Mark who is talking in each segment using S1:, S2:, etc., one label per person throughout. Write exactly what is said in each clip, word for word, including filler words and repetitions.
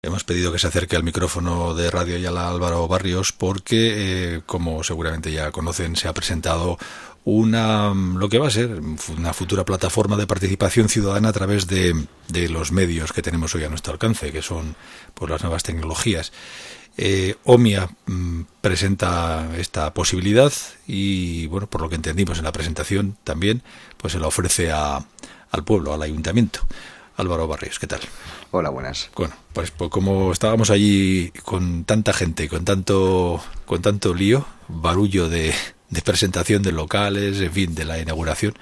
S1: Hemos pedido que se acerque al micrófono de Radio Ayala Álvaro Barrios porque, eh, como seguramente ya conocen, se ha presentado una lo que va a ser una futura plataforma de participación ciudadana a través de, de los medios que tenemos hoy a nuestro alcance, que son pues las nuevas tecnologías. Eh, Omia mm, presenta esta posibilidad y, bueno, por lo que entendimos en la presentación también, pues se la ofrece a, al pueblo, al ayuntamiento. Álvaro Barrios, ¿qué tal?
S2: Hola, buenas.
S1: Bueno, pues, pues como estábamos allí con tanta gente, con tanto con tanto lío, barullo de, de presentación de locales, en fin, de la inauguración,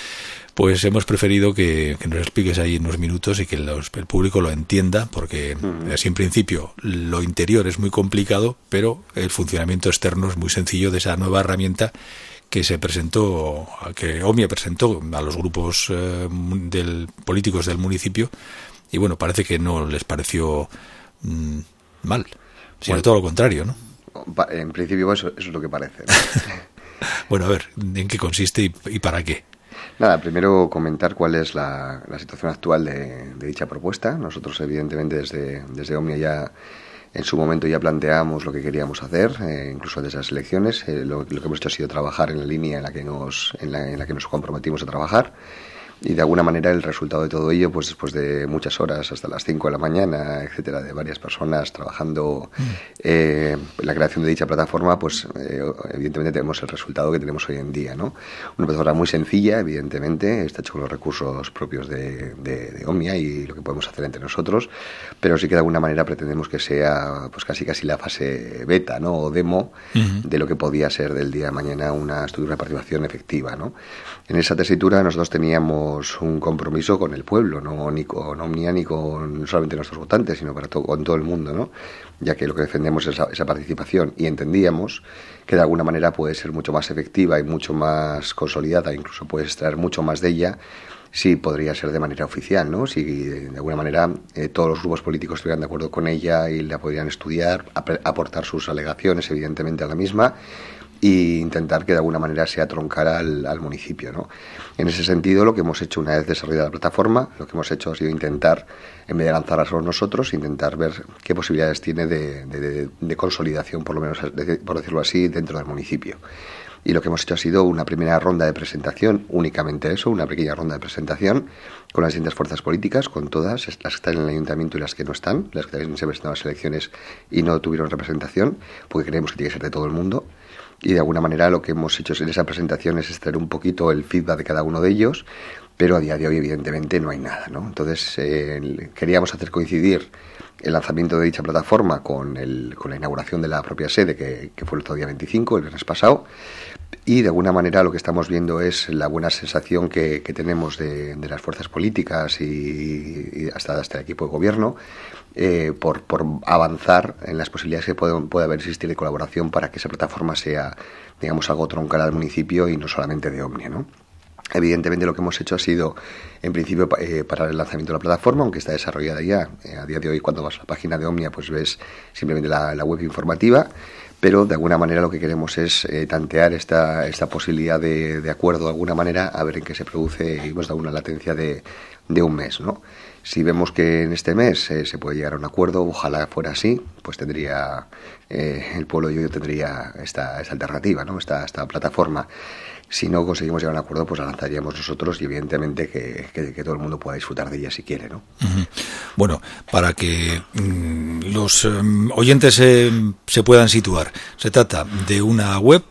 S1: pues hemos preferido que, que nos expliques ahí en unos minutos y que los, el público lo entienda, porque uh-huh. así en principio lo interior es muy complicado, pero el funcionamiento externo es muy sencillo de esa nueva herramienta que se presentó, que Omia presentó a los grupos eh, del, políticos del municipio, y bueno, parece que no les pareció mmm, mal, sino bueno, todo lo contrario, ¿no?
S2: En principio eso, eso es lo que parece, ¿no?
S1: Bueno, a ver, ¿en qué consiste y, y para qué?
S2: Nada, primero comentar cuál es la, la situación actual de, de dicha propuesta. Nosotros, evidentemente, desde, desde Omia ya en su momento ya planteamos lo que queríamos hacer, eh, incluso desde las elecciones. Eh, lo, lo que hemos hecho ha sido trabajar en la línea en la que nos, en la, en la que nos comprometimos a trabajar. Y de alguna manera el resultado de todo ello, pues después de muchas horas, hasta las cinco de la mañana, etcétera, de varias personas trabajando mm. eh, en la creación de dicha plataforma, pues eh, evidentemente tenemos el resultado que tenemos hoy en día, ¿no? Una plataforma muy sencilla, evidentemente, está hecho con los recursos propios de, de, de Omia y lo que podemos hacer entre nosotros, pero sí que de alguna manera pretendemos que sea pues casi casi la fase beta, ¿no? O demo mm. de lo que podía ser del día de mañana una estructura de participación efectiva, ¿no? En esa tesitura nosotros teníamos un compromiso con el pueblo, no ni con Omnia ni con solamente nuestros votantes, sino para to- con todo el mundo, ¿no? Ya que lo que defendemos es esa, esa participación y entendíamos que de alguna manera puede ser mucho más efectiva y mucho más consolidada, incluso puedes extraer mucho más de ella si podría ser de manera oficial, ¿no? Si de, de alguna manera eh, todos los grupos políticos estuvieran de acuerdo con ella y la podrían estudiar, ap- aportar sus alegaciones evidentemente a la misma y intentar que de alguna manera se atroncara al, al municipio, ¿no? En ese sentido, lo que hemos hecho una vez desarrollada la plataforma, lo que hemos hecho ha sido intentar, en vez de lanzarla solo nosotros, intentar ver qué posibilidades tiene de, de, de, de consolidación, por lo menos, de, por decirlo así, dentro del municipio. Y lo que hemos hecho ha sido una primera ronda de presentación, únicamente eso, una pequeña ronda de presentación con las distintas fuerzas políticas, con todas, las que están en el ayuntamiento y las que no están, las que también se presentaron las elecciones y no tuvieron representación, porque creemos que tiene que ser de todo el mundo. Y de alguna manera lo que hemos hecho en esa presentación es extraer un poquito el feedback de cada uno de ellos, pero a día de hoy evidentemente no hay nada, ¿no? Entonces eh, queríamos hacer coincidir el lanzamiento de dicha plataforma con, el, con la inauguración de la propia sede, que, que fue el otro día veinticinco, el viernes pasado, y de alguna manera lo que estamos viendo es la buena sensación que, que tenemos de, de las fuerzas políticas y, y hasta, hasta el equipo de gobierno, Eh, por, por avanzar en las posibilidades que puede, puede haber existir de colaboración para que esa plataforma sea, digamos, algo troncal al municipio y no solamente de Omnia, ¿no? Evidentemente lo que hemos hecho ha sido, en principio, eh, parar el lanzamiento de la plataforma, aunque está desarrollada ya. Eh, a día de hoy, cuando vas a la página de Omnia, pues ves simplemente la, la web informativa, pero de alguna manera lo que queremos es eh, tantear esta, esta posibilidad de, de acuerdo de alguna manera, a ver en qué se produce, y hemos dado una latencia de, de un mes, ¿no? Si vemos que en este mes eh, se puede llegar a un acuerdo, ojalá fuera así, pues tendría eh, el pueblo yo tendría esta, esta alternativa, ¿no? Esta, esta plataforma. Si no conseguimos llegar a un acuerdo, pues la lanzaríamos nosotros y evidentemente que, que, que todo el mundo pueda disfrutar de ella si quiere, ¿no?
S1: Uh-huh. Bueno, para que mmm, los um, oyentes se, se puedan situar, se trata de una web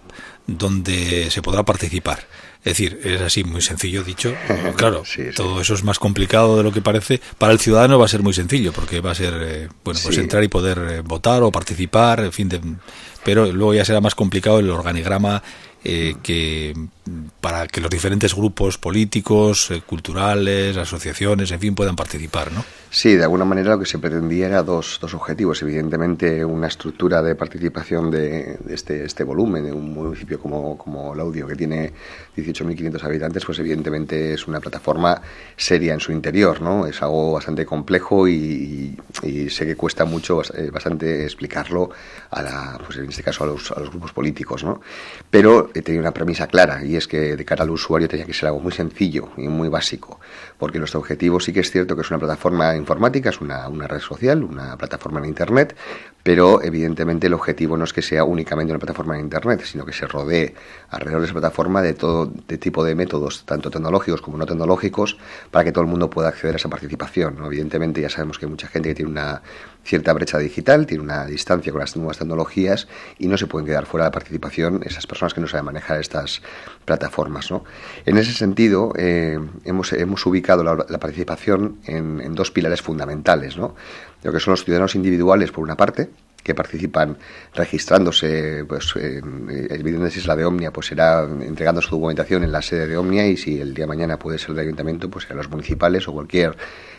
S1: donde se podrá participar. Es decir, es así muy sencillo dicho. Claro, sí, sí. Todo eso es más complicado de lo que parece. Para el ciudadano va a ser muy sencillo, porque va a ser, eh, bueno, pues sí. entrar y poder eh, votar o participar, en fin, de, pero luego ya será más complicado el organigrama eh, que para que los diferentes grupos políticos, eh, culturales, asociaciones, en fin, puedan participar, ¿no?
S2: Sí, de alguna manera lo que se pretendía era dos, dos objetivos. Evidentemente, una estructura de participación de, de este, este volumen, de un municipio como, como Laudio, que tiene dieciocho mil quinientos habitantes, pues evidentemente es una plataforma seria en su interior, ¿no? Es algo bastante complejo y, y, y sé que cuesta mucho, bastante explicarlo a la, pues en este caso a los, a los grupos políticos, ¿no? Pero eh, tenía una premisa clara, y es que de cara al usuario tenía que ser algo muy sencillo y muy básico, porque nuestro objetivo sí que es cierto que es una plataforma informática, es una, una red social, una plataforma en Internet, pero evidentemente el objetivo no es que sea únicamente una plataforma en Internet, sino que se rodee alrededor de esa plataforma de todo de tipo de métodos, tanto tecnológicos como no tecnológicos, para que todo el mundo pueda acceder a esa participación, ¿no? Evidentemente ya sabemos que hay mucha gente que tiene una cierta brecha digital, tiene una distancia con las nuevas tecnologías y no se pueden quedar fuera de la participación esas personas que no saben manejar estas plataformas, ¿no? En ese sentido, eh, hemos, hemos ubicado la, la participación en, en dos pilares fundamentales, ¿no? Lo que son los ciudadanos individuales, por una parte, que participan registrándose, pues evidentemente si es la de Omnia, pues será entregando su documentación en la sede de Omnia, y si el día de mañana puede ser el de ayuntamiento, pues será los municipales o cualquier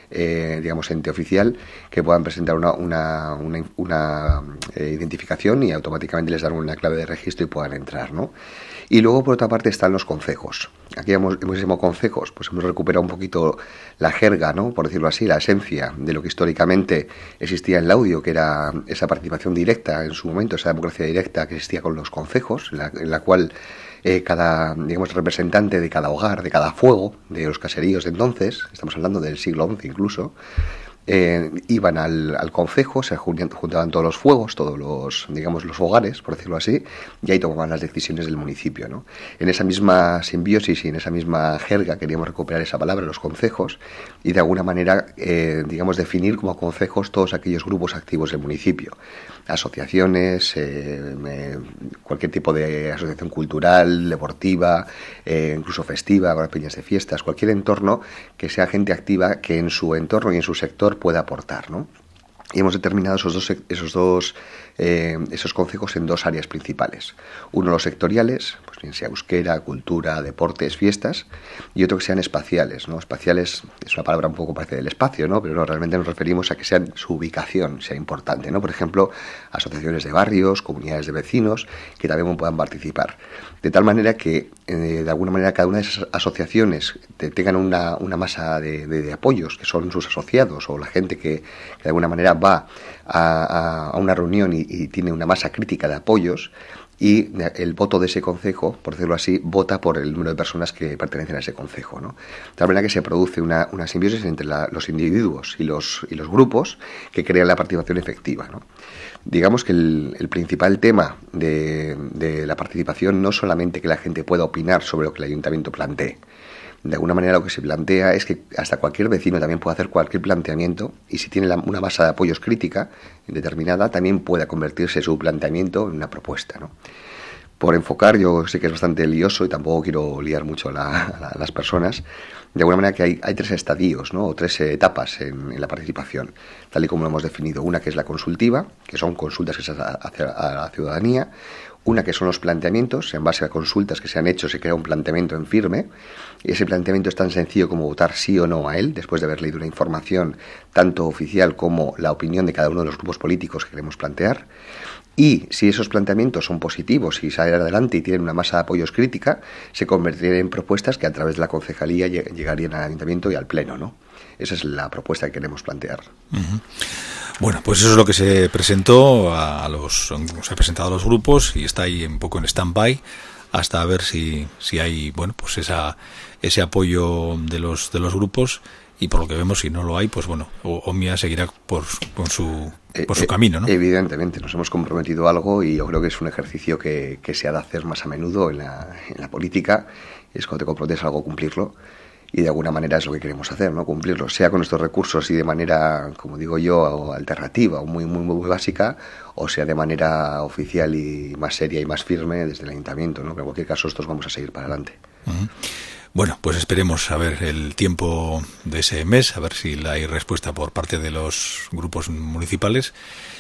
S2: eh, digamos ente oficial que puedan presentar una, una, una, una eh, identificación y automáticamente les dan una clave de registro y puedan entrar, ¿no? Y luego, por otra parte, están los concejos. Aquí hemos, hemos llamado concejos, pues hemos recuperado un poquito la jerga, ¿no? Por decirlo así, la esencia de lo que históricamente existía en el audio, que era esa participación directa en su momento, esa democracia directa que existía con los concejos, en la, en la cual eh, cada, digamos, representante de cada hogar, de cada fuego, de los caseríos de entonces, estamos hablando del siglo once incluso, Eh, iban al, al concejo, se juntaban todos los fuegos, todos los, digamos, los hogares, por decirlo así, y ahí tomaban las decisiones del municipio, ¿no? En esa misma simbiosis y en esa misma jerga queríamos recuperar esa palabra, los concejos, y de alguna manera, eh, digamos, definir como concejos todos aquellos grupos activos del municipio. Asociaciones, eh, eh, cualquier tipo de asociación cultural, deportiva, eh, incluso festiva, peñas de fiestas, cualquier entorno que sea gente activa que en su entorno y en su sector pueda aportar, ¿no? Y hemos determinado esos dos, esos dos eh, esos concejos en dos áreas principales. Uno, los sectoriales, pues bien sea euskera, cultura, deportes, fiestas, y otro que sean espaciales, ¿no? Espaciales es una palabra un poco parece del espacio, ¿no? Pero no, realmente nos referimos a que sean su ubicación sea importante, ¿no? Por ejemplo, asociaciones de barrios, comunidades de vecinos, que también puedan participar. De tal manera que, eh, de alguna manera, cada una de esas asociaciones te, tengan una, una masa de, de, de apoyos, que son sus asociados, o la gente que, que de alguna manera va a, a, a una reunión y, y tiene una masa crítica de apoyos, y el voto de ese concejo, por decirlo así, vota por el número de personas que pertenecen a ese concejo, ¿no? De tal manera que se produce una, una simbiosis entre la, los individuos y los, y los grupos que crean la participación efectiva, ¿no? Digamos que el, el principal tema de, de la participación no solamente que la gente pueda opinar sobre lo que el ayuntamiento plantee. De alguna manera lo que se plantea es que hasta cualquier vecino también puede hacer cualquier planteamiento, y si tiene la, una masa de apoyos crítica determinada, también pueda convertirse su planteamiento en una propuesta, ¿no? Por enfocar, yo sé que es bastante lioso y tampoco quiero liar mucho a, la, a las personas, de alguna manera que hay, hay tres estadios, ¿no? O tres etapas en, en la participación, tal y como lo hemos definido. Una que es la consultiva, que son consultas que se hacen hacia a la ciudadanía. Una que son los planteamientos, en base a consultas que se han hecho se crea un planteamiento en firme, y ese planteamiento es tan sencillo como votar sí o no a él, después de haber leído la información tanto oficial como la opinión de cada uno de los grupos políticos que queremos plantear. Y si esos planteamientos son positivos y salen adelante y tienen una masa de apoyos crítica, se convertirían en propuestas que a través de la concejalía llegarían al ayuntamiento y al pleno, ¿no? Esa es la propuesta que queremos plantear.
S1: Uh-huh. Bueno, pues eso es lo que se presentó a los, se ha presentado a los grupos y está ahí un poco en stand-by hasta ver si, si hay, bueno, pues esa, ese apoyo de los, de los grupos, y por lo que vemos, si no lo hay, pues bueno, Omnia seguirá por, por su, por su eh, camino, ¿no?
S2: Evidentemente, nos hemos comprometido a algo, y yo creo que es un ejercicio que, que se ha de hacer más a menudo en la, en la política. Es cuando te comprometes a algo, cumplirlo. Y de alguna manera es lo que queremos hacer, ¿no? Cumplirlo, sea con nuestros recursos y de manera, como digo yo, alternativa o muy, muy, muy básica, o sea de manera oficial y más seria y más firme desde el ayuntamiento, ¿no? Pero en cualquier caso, estos vamos a seguir para adelante.
S1: Uh-huh. Bueno, pues esperemos a ver el tiempo de ese mes, a ver si hay respuesta por parte de los grupos municipales,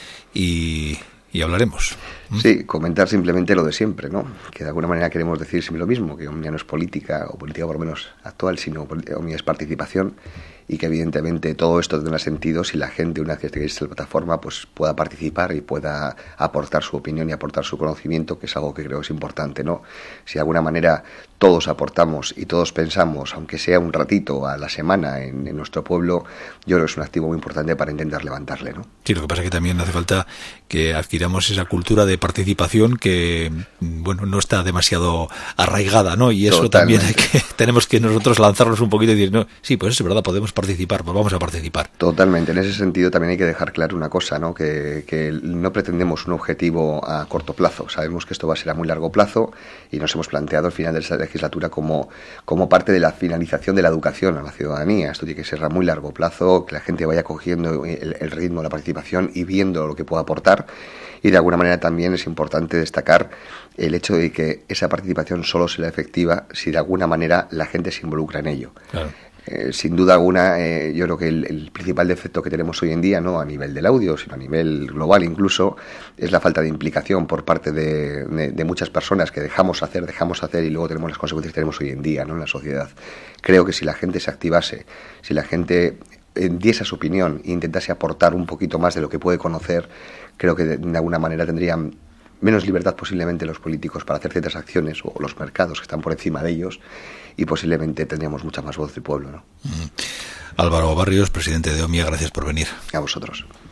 S1: y... y hablaremos.
S2: Sí, comentar simplemente lo de siempre, ¿no? Que de alguna manera queremos decir siempre lo mismo, que Omnia no es política, o política por lo menos actual, sino Omnia es participación, y que evidentemente todo esto tendrá sentido si la gente, una vez que existe la plataforma, pues pueda participar y pueda aportar su opinión y aportar su conocimiento, que es algo que creo es importante, ¿no? Si de alguna manera todos aportamos y todos pensamos, aunque sea un ratito a la semana en, en nuestro pueblo, yo creo que es un activo muy importante para intentar levantarle, ¿no?
S1: Sí, lo que pasa es que también hace falta que adquiramos esa cultura de participación que, bueno, no está demasiado arraigada, ¿no? Y eso Totalmente. También hay que, tenemos que nosotros lanzarnos un poquito y decir, no, sí, pues es verdad, podemos participar, pues vamos a participar.
S2: Totalmente. En ese sentido también hay que dejar claro una cosa, ¿no? Que, que no pretendemos un objetivo a corto plazo. Sabemos que esto va a ser a muy largo plazo y nos hemos planteado el final de esta legislatura como, como parte de la finalización de la educación a la ciudadanía. Esto tiene que ser a muy largo plazo, que la gente vaya cogiendo el, el ritmo de la participación y viendo lo que puede aportar. Y de alguna manera también es importante destacar el hecho de que esa participación solo será efectiva si de alguna manera la gente se involucra en ello. Claro. Eh, sin duda alguna, eh, yo creo que el, el principal defecto que tenemos hoy en día, no a nivel del audio, sino a nivel global incluso, es la falta de implicación por parte de, de, de muchas personas que dejamos hacer, dejamos hacer y luego tenemos las consecuencias que tenemos hoy en día, ¿no?, en la sociedad. Creo que si la gente se activase, si la gente diese su opinión e intentase aportar un poquito más de lo que puede conocer, creo que de, de alguna manera tendrían menos libertad posiblemente los políticos para hacer ciertas acciones, o los mercados que están por encima de ellos, y posiblemente tendríamos mucha más voz del pueblo, ¿no?
S1: Mm. Álvaro Barrios, presidente de OMIA, gracias por venir.
S2: A vosotros.